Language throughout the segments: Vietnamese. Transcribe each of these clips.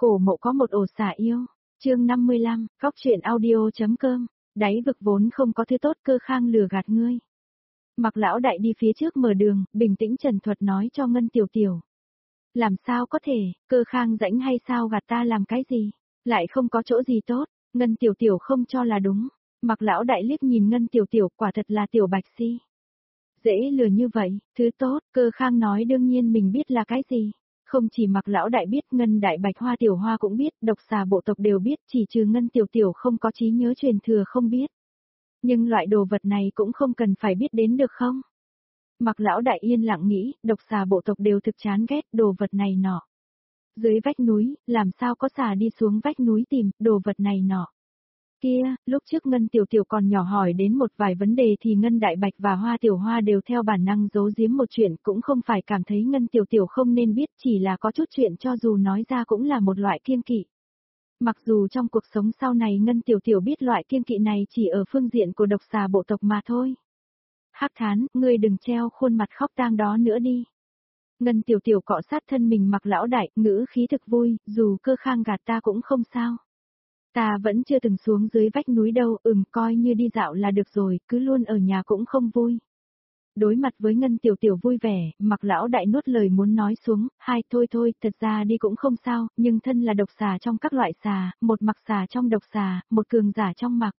Cổ Mộ có một ổ xả yêu. Chương 55, góc truyện audio.com. Đáy vực vốn không có thứ tốt, Cơ Khang lừa gạt ngươi. Mặc lão đại đi phía trước mở đường, bình tĩnh trần thuật nói cho Ngân Tiểu Tiểu. Làm sao có thể, Cơ Khang rãnh hay sao, gạt ta làm cái gì? Lại không có chỗ gì tốt. Ngân Tiểu Tiểu không cho là đúng. Mặc lão đại liếc nhìn Ngân Tiểu Tiểu, quả thật là tiểu bạch si. Dễ lừa như vậy, thứ tốt, Cơ Khang nói đương nhiên mình biết là cái gì. Không chỉ Mặc lão đại biết, Ngân đại bạch hoa tiểu hoa cũng biết, độc xà bộ tộc đều biết, chỉ trừ Ngân Tiểu Tiểu không có trí nhớ truyền thừa không biết. Nhưng loại đồ vật này cũng không cần phải biết đến được không? Mặc lão đại yên lặng nghĩ, độc xà bộ tộc đều thực chán ghét đồ vật này nọ. Dưới vách núi, làm sao có xà đi xuống vách núi tìm đồ vật này nọ. Kia, lúc trước Ngân Tiểu Tiểu còn nhỏ hỏi đến một vài vấn đề thì Ngân Đại Bạch và Hoa Tiểu Hoa đều theo bản năng giấu giếm một chuyện, cũng không phải cảm thấy Ngân Tiểu Tiểu không nên biết, chỉ là có chút chuyện cho dù nói ra cũng là một loại kiêng kỵ. Mặc dù trong cuộc sống sau này Ngân Tiểu Tiểu biết loại kiêng kỵ này chỉ ở phương diện của độc xà bộ tộc mà thôi. Hắc Thán, ngươi đừng treo khuôn mặt khóc tang đó nữa đi. Ngân Tiểu Tiểu cọ sát thân mình Mặc lão đại, ngữ khí thực vui, dù Cơ Khang gạt ta cũng không sao. Ta vẫn chưa từng xuống dưới vách núi đâu, coi như đi dạo là được rồi, cứ luôn ở nhà cũng không vui. Đối mặt với Ngân Tiểu Tiểu vui vẻ, Mặc lão đại nuốt lời muốn nói xuống, thôi, thật ra đi cũng không sao, nhưng thân là độc xà trong các loại xà, một Mặc xà trong độc xà, một cường giả trong Mặc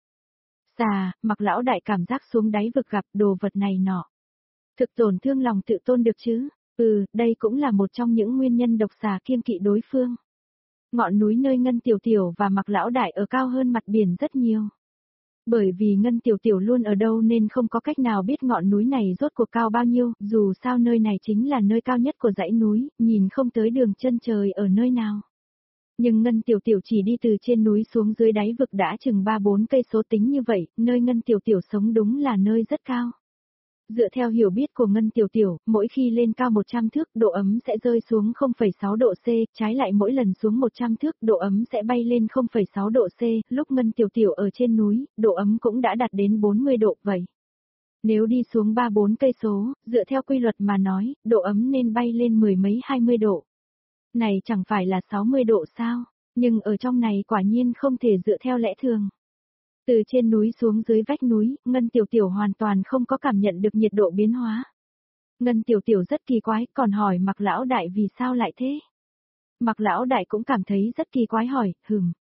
xà, Mặc lão đại cảm giác xuống đáy vực gặp đồ vật này nọ. Thực tổn thương lòng tự tôn được chứ, đây cũng là một trong những nguyên nhân độc xà kiêng kỵ đối phương. Ngọn núi nơi Ngân Tiểu Tiểu và Mặc lão đại ở cao hơn mặt biển rất nhiều. Bởi vì Ngân Tiểu Tiểu luôn ở đâu nên không có cách nào biết ngọn núi này rốt cuộc cao bao nhiêu, dù sao nơi này chính là nơi cao nhất của dãy núi, nhìn không tới đường chân trời ở nơi nào. Nhưng Ngân Tiểu Tiểu chỉ đi từ trên núi xuống dưới đáy vực đã chừng 3-4 cây số, tính như vậy, nơi Ngân Tiểu Tiểu sống đúng là nơi rất cao. Dựa theo hiểu biết của Ngân Tiểu Tiểu, mỗi khi lên cao 100 thước, độ ấm sẽ rơi xuống 0,6 độ C, trái lại mỗi lần xuống 100 thước, độ ấm sẽ bay lên 0,6 độ C, lúc Ngân Tiểu Tiểu ở trên núi, độ ấm cũng đã đạt đến 40 độ vậy. Nếu đi xuống 3-4 cây số, dựa theo quy luật mà nói, độ ấm nên bay lên mười mấy 20 độ. Này chẳng phải là 60 độ sao? Nhưng ở trong này quả nhiên không thể dựa theo lẽ thường. Từ trên núi xuống dưới vách núi, Ngân Tiểu Tiểu hoàn toàn không có cảm nhận được nhiệt độ biến hóa. Ngân Tiểu Tiểu rất kỳ quái, còn hỏi Mặc lão đại vì sao lại thế. Mặc lão đại cũng cảm thấy rất kỳ quái hỏi,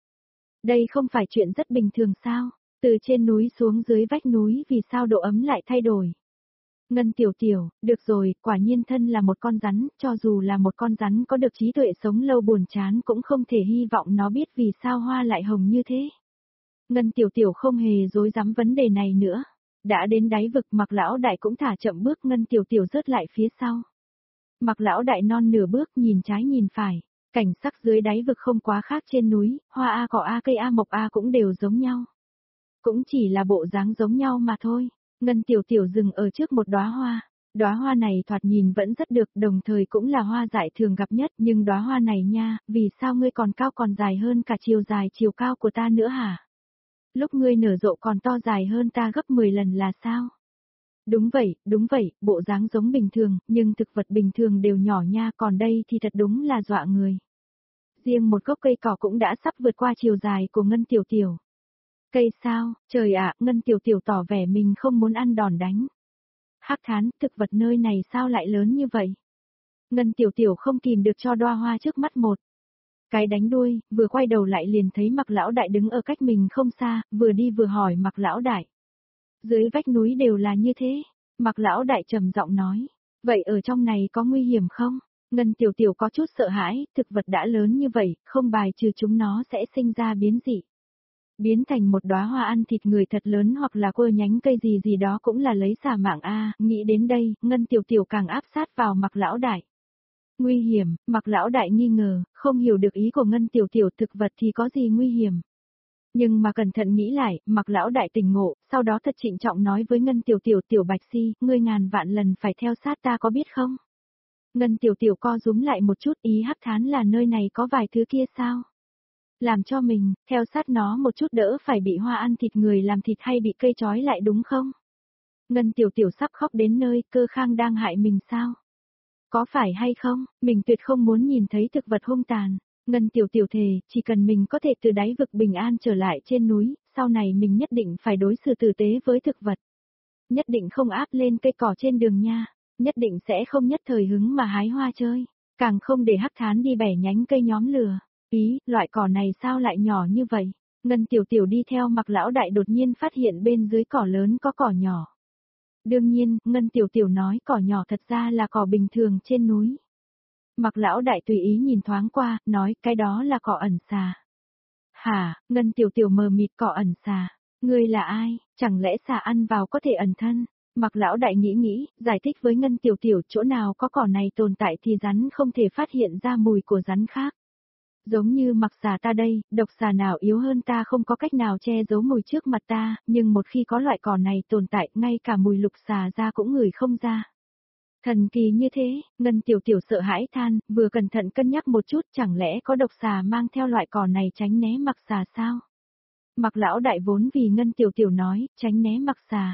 đây không phải chuyện rất bình thường sao, từ trên núi xuống dưới vách núi vì sao độ ấm lại thay đổi. Ngân Tiểu Tiểu, được rồi, quả nhiên thân là một con rắn, cho dù là một con rắn có được trí tuệ sống lâu buồn chán cũng không thể hy vọng nó biết vì sao hoa lại hồng như thế. Ngân Tiểu Tiểu không hề dối dám vấn đề này nữa. Đã đến đáy vực, Mặc lão đại cũng thả chậm bước, Ngân Tiểu Tiểu rớt lại phía sau. Mặc lão đại non nửa bước, nhìn trái nhìn phải. Cảnh sắc dưới đáy vực không quá khác trên núi, hoa A, cỏ A, cây A, mộc A cũng đều giống nhau. Cũng chỉ là bộ dáng giống nhau mà thôi. Ngân Tiểu Tiểu dừng ở trước một đóa hoa. Đóa hoa này thoạt nhìn vẫn rất được, đồng thời cũng là hoa dại thường gặp nhất, nhưng đóa hoa này nha, vì sao ngươi còn cao còn dài hơn cả chiều dài chiều cao của ta nữa hả? Lúc ngươi nở rộ còn to dài hơn ta gấp 10 lần là sao? Đúng vậy, bộ dáng giống bình thường, nhưng thực vật bình thường đều nhỏ nha, còn đây thì thật đúng là dọa người. Riêng một gốc cây cỏ cũng đã sắp vượt qua chiều dài của Ngân Tiểu Tiểu. Cây sao, trời ạ, Ngân Tiểu Tiểu tỏ vẻ mình không muốn ăn đòn đánh. Hắc Thán, thực vật nơi này sao lại lớn như vậy? Ngân Tiểu Tiểu không kìm được cho đóa hoa trước mắt một cái đánh đuôi, vừa quay đầu lại liền thấy Mặc lão đại đứng ở cách mình không xa, vừa đi vừa hỏi Mặc lão đại. Dưới vách núi đều là như thế, Mặc lão đại trầm giọng nói, vậy ở trong này có nguy hiểm không? Ngân Tiểu Tiểu có chút sợ hãi, thực vật đã lớn như vậy, không bài trừ chúng nó sẽ sinh ra biến dị. Biến thành một đóa hoa ăn thịt người thật lớn hoặc là quơ nhánh cây gì đó cũng là lấy xả mạng a, nghĩ đến đây, Ngân Tiểu Tiểu càng áp sát vào Mặc lão đại. Nguy hiểm, Mặc lão đại nghi ngờ, không hiểu được ý của Ngân Tiểu Tiểu, thực vật thì có gì nguy hiểm. Nhưng mà cẩn thận nghĩ lại, Mặc lão đại tỉnh ngộ, sau đó thật trịnh trọng nói với Ngân Tiểu Tiểu, Tiểu Bạch Si, ngươi ngàn vạn lần phải theo sát ta có biết không? Ngân Tiểu Tiểu co rúm lại một chút, ý Hắc Thán là nơi này có vài thứ kia sao? Làm cho mình, theo sát nó một chút đỡ phải bị hoa ăn thịt người làm thịt hay bị cây trói lại đúng không? Ngân Tiểu Tiểu sắp khóc đến nơi, Cơ Khang đang hại mình sao? Có phải hay không, mình tuyệt không muốn nhìn thấy thực vật hung tàn. Ngân Tiểu Tiểu thề, chỉ cần mình có thể từ đáy vực bình an trở lại trên núi, sau này mình nhất định phải đối xử tử tế với thực vật. Nhất định không áp lên cây cỏ trên đường nha, nhất định sẽ không nhất thời hứng mà hái hoa chơi, càng không để Hắc Thán đi bẻ nhánh cây nhóm lửa. Ý, loại cỏ này sao lại nhỏ như vậy? Ngân Tiểu Tiểu đi theo Mạc Lão Đại đột nhiên phát hiện bên dưới cỏ lớn có cỏ nhỏ. Đương nhiên, Ngân Tiểu Tiểu nói cỏ nhỏ thật ra là cỏ bình thường trên núi. Mạc Lão Đại tùy ý nhìn thoáng qua, nói cái đó là cỏ ẩn xà. Hả, Ngân Tiểu Tiểu mờ mịt, cỏ ẩn xà. Ngươi là ai, chẳng lẽ xà ăn vào có thể ẩn thân? Mạc Lão Đại nghĩ, giải thích với Ngân Tiểu Tiểu chỗ nào có cỏ này tồn tại thì rắn không thể phát hiện ra mùi của rắn khác. Giống như mặc xà ta đây, độc xà nào yếu hơn ta không có cách nào che giấu mùi trước mặt ta, nhưng một khi có loại cỏ này tồn tại, ngay cả mùi lục xà ra cũng ngửi không ra. Thần kỳ như thế, Ngân Tiểu Tiểu sợ hãi than, vừa cẩn thận cân nhắc một chút, chẳng lẽ có độc xà mang theo loại cỏ này tránh né mặc xà sao? Mạc Lão Đại vốn vì Ngân Tiểu Tiểu nói, tránh né mặc xà.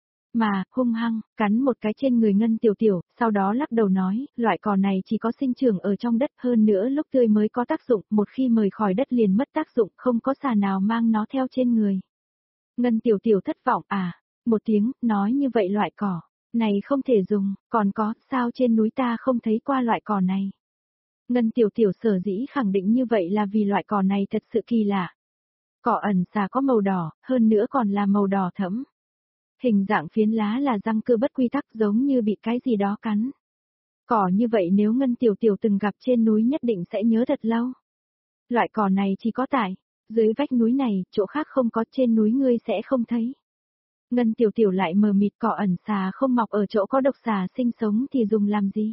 Mà, hung hăng, cắn một cái trên người Ngân Tiểu Tiểu, sau đó lắc đầu nói, loại cỏ này chỉ có sinh trưởng ở trong đất, hơn nữa lúc tươi mới có tác dụng, một khi mời khỏi đất liền mất tác dụng, không có xà nào mang nó theo trên người. Ngân Tiểu Tiểu thất vọng một tiếng, nói như vậy loại cỏ này không thể dùng, còn có, sao trên núi ta không thấy qua loại cỏ này. Ngân Tiểu Tiểu sở dĩ khẳng định như vậy là vì loại cỏ này thật sự kỳ lạ. Cỏ ẩn xà có màu đỏ, hơn nữa còn là màu đỏ thẫm. Hình dạng phiến lá là răng cưa bất quy tắc giống như bị cái gì đó cắn. Cỏ như vậy nếu Ngân Tiểu Tiểu từng gặp trên núi nhất định sẽ nhớ thật lâu. Loại cỏ này chỉ có tại dưới vách núi này, chỗ khác không có, trên núi ngươi sẽ không thấy. Ngân Tiểu Tiểu lại mờ mịt, cỏ ẩn xà không mọc ở chỗ có độc xà sinh sống thì dùng làm gì?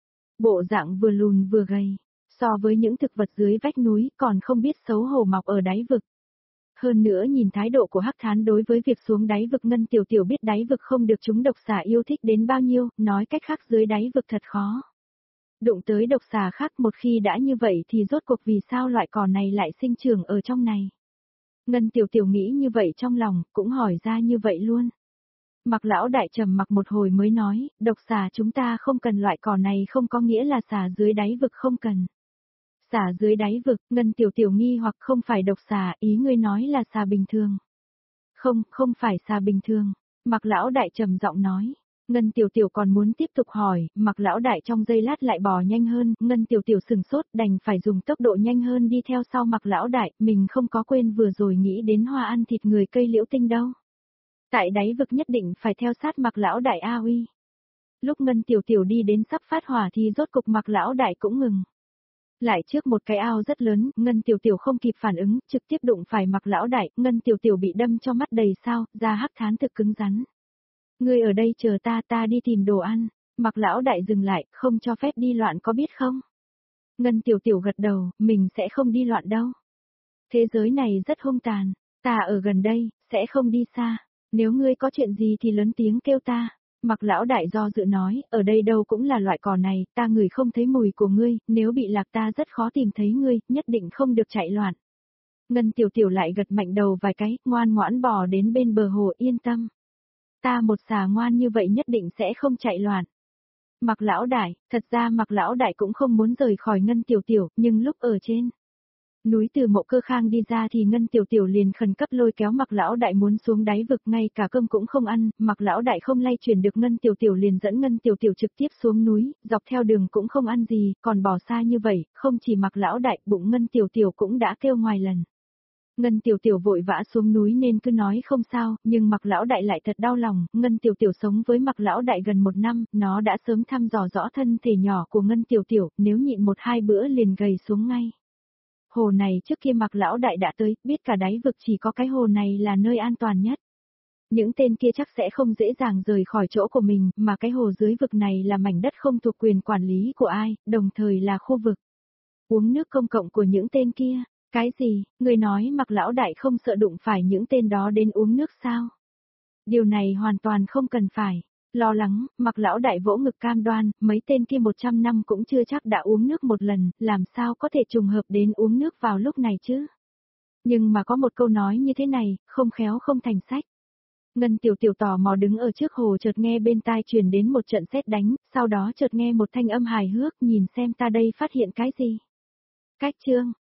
Bộ dạng vừa lùn vừa gầy, so với những thực vật dưới vách núi còn không biết xấu hổ mọc ở đáy vực. Hơn nữa nhìn thái độ của Hắc Thán đối với việc xuống đáy vực, Ngân Tiểu Tiểu biết đáy vực không được chúng độc xà yêu thích đến bao nhiêu, nói cách khác dưới đáy vực thật khó. Đụng tới độc xà khác, một khi đã như vậy thì rốt cuộc vì sao loại cỏ này lại sinh trưởng ở trong này. Ngân Tiểu Tiểu nghĩ như vậy trong lòng, cũng hỏi ra như vậy luôn. Mạc Lão Đại trầm mặc một hồi mới nói, độc xà chúng ta không cần, loại cỏ này không có nghĩa là xà dưới đáy vực không cần. Xà dưới đáy vực, Ngân Tiểu Tiểu nghi hoặc, không phải độc xà, ý ngươi nói là xà bình thường. Không, không phải xà bình thường. Mạc Lão Đại trầm giọng nói. Ngân Tiểu Tiểu còn muốn tiếp tục hỏi, Mạc Lão Đại trong giây lát lại bò nhanh hơn, Ngân Tiểu Tiểu sừng sốt, đành phải dùng tốc độ nhanh hơn đi theo sau Mạc Lão Đại, mình không có quên vừa rồi nghĩ đến hoa ăn thịt người cây liễu tinh đâu. Tại đáy vực nhất định phải theo sát Mạc Lão Đại a uy. Lúc Ngân Tiểu Tiểu đi đến sắp phát hỏa thì rốt cục Mạc Lão Đại cũng ngừng. Lại trước một cái ao rất lớn, Ngân Tiểu Tiểu không kịp phản ứng, trực tiếp đụng phải Mạc Lão Đại, Ngân Tiểu Tiểu bị đâm cho mắt đầy sao, da Hắc Thán thực cứng rắn. Ngươi ở đây chờ ta đi tìm đồ ăn. Mạc Lão Đại dừng lại, không cho phép đi loạn có biết không? Ngân Tiểu Tiểu gật đầu, mình sẽ không đi loạn đâu. Thế giới này rất hung tàn, ta ở gần đây, sẽ không đi xa. Nếu ngươi có chuyện gì thì lớn tiếng kêu ta. Mạc Lão Đại do dự nói, ở đây đâu cũng là loại cỏ này, ta ngửi không thấy mùi của ngươi, nếu bị lạc ta rất khó tìm thấy ngươi, nhất định không được chạy loạn. Ngân Tiểu Tiểu lại gật mạnh đầu vài cái, ngoan ngoãn bò đến bên bờ hồ, yên tâm. Ta một xà ngoan như vậy nhất định sẽ không chạy loạn. Mạc Lão Đại, thật ra Mạc Lão Đại cũng không muốn rời khỏi Ngân Tiểu Tiểu, nhưng lúc ở trên núi từ Mộ Cơ Khang đi ra thì Ngân Tiểu Tiểu liền khẩn cấp lôi kéo Mạc Lão Đại muốn xuống đáy vực, ngay cả cơm cũng không ăn, Mạc Lão Đại không lay chuyển được Ngân Tiểu Tiểu liền dẫn Ngân Tiểu Tiểu trực tiếp xuống núi, dọc theo đường cũng không ăn gì, còn bỏ xa như vậy, không chỉ Mạc Lão Đại, bụng Ngân Tiểu Tiểu cũng đã kêu ngoài lần. Ngân Tiểu Tiểu vội vã xuống núi nên cứ nói không sao, nhưng Mạc Lão Đại lại thật đau lòng, Ngân Tiểu Tiểu sống với Mạc Lão Đại gần 1 năm, nó đã sớm thăm dò rõ thân thể nhỏ của Ngân Tiểu Tiểu, nếu nhịn 1-2 bữa liền gầy xuống ngay. Hồ này trước kia Mạc Lão Đại đã tới, biết cả đáy vực chỉ có cái hồ này là nơi an toàn nhất. Những tên kia chắc sẽ không dễ dàng rời khỏi chỗ của mình, mà cái hồ dưới vực này là mảnh đất không thuộc quyền quản lý của ai, đồng thời là khu vực uống nước công cộng của những tên kia. Cái gì, người nói Mạc Lão Đại không sợ đụng phải những tên đó đến uống nước sao? Điều này hoàn toàn không cần phải lo lắng, Mạc Lão Đại vỗ ngực cam đoan, mấy tên kia 100 năm cũng chưa chắc đã uống nước một lần, làm sao có thể trùng hợp đến uống nước vào lúc này chứ? Nhưng mà có một câu nói như thế này, không khéo không thành sách. Ngân Tiểu Tiểu tò mò đứng ở trước hồ, chợt nghe bên tai truyền đến một trận sét đánh, sau đó chợt nghe một thanh âm hài hước, nhìn xem ta đây phát hiện cái gì? Cách chương